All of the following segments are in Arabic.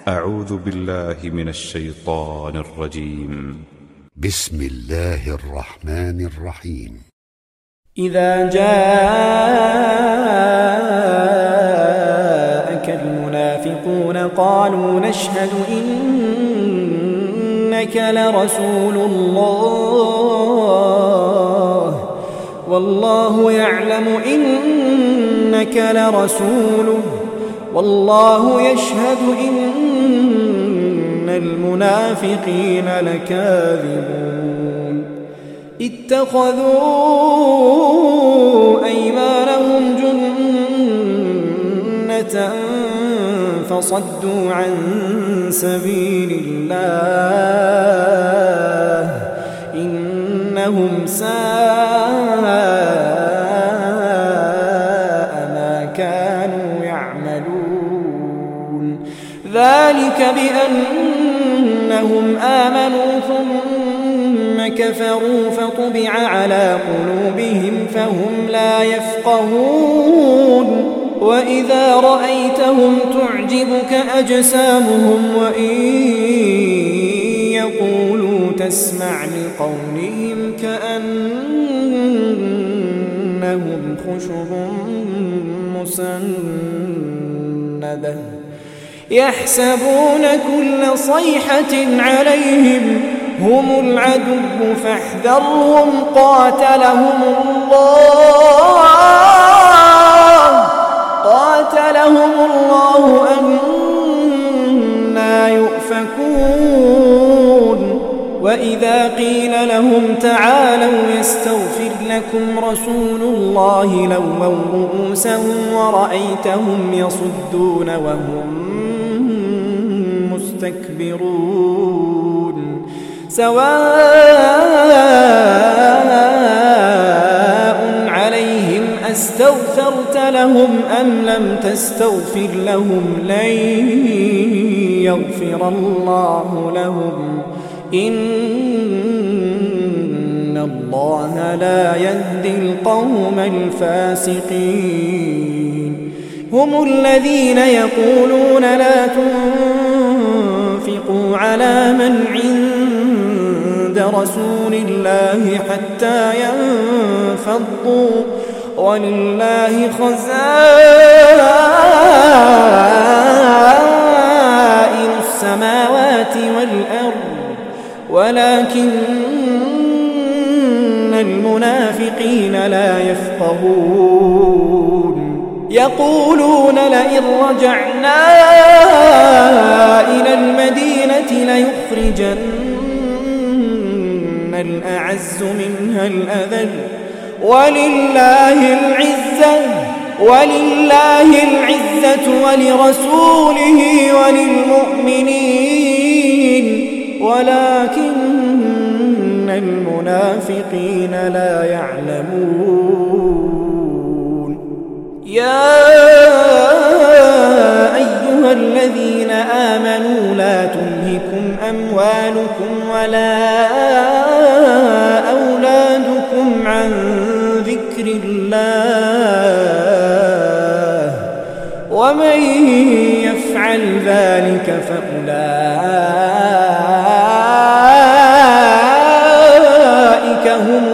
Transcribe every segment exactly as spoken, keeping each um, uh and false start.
أعوذ بالله من الشيطان الرجيم. بسم الله الرحمن الرحيم. إذا جاءك المنافقون قالوا نشهد إنك لرسول الله والله يعلم إنك لرسوله والله يشهد إن المنافقين لكاذبون اتخذوا أيمانهم جنة فصدوا عن سبيل الله إنهم ساء ما كانوا يعملون ذلك بأنهم آمنوا ثم كفروا فطبع على قلوبهم فهم لا يفقهون وإذا رأيتهم تعجبك أجسامهم وإن يقولوا تسمع لقولهم كأنهم خشب مسندة يحسبون كل صيحة عليهم هم العدو فاحذرهم قاتلهم الله قاتلهم الله أنى يؤفكون وإذا قيل لهم تعالوا يستغفر لكم رسول الله لووا رؤوسهم ورأيتهم يصدون وهم مستكبرون سواء عليهم أستغفرت لهم أم لم تستغفر لهم لن يغفر الله لهم إن الله لا يهدي القوم الفاسقين هم الذين يقولون لا تنفقوا على من عند رسول الله حتى ينفضوا ولله خزائن السماوات والأرض ولكن المنافقين لا يفقهون يقولون لئن رجعنا إلى المدينة ليخرجن الأعز منها الأذل ولله العزة ولله العزة ولرسوله وللمؤمنين ولكن المنافقين لا يعلمون يا أيها الذين آمنوا لا تلهكم أموالكم ولا أولادكم عن ذكر الله ومن يفعل ذلك فأولئك هم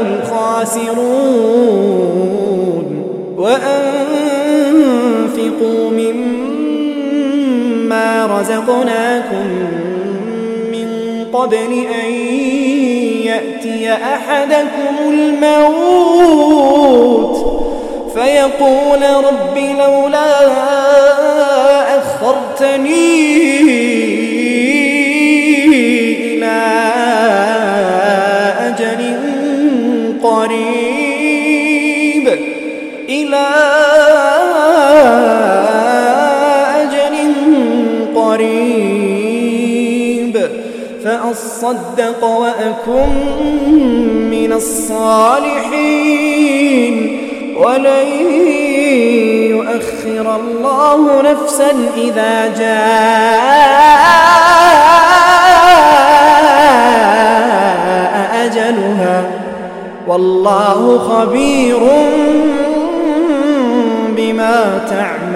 الخاسرون وأنفقوا مما رزقناكم من قبل أن يأتي أحدكم الموت فيقول رب لولا أخرتني إلى أجل قريب إلى أجل قريب فأصدق وأكن من الصالحين ولن يؤخر الله نفسا إذا جاء أجلها والله خبير بما تعملون.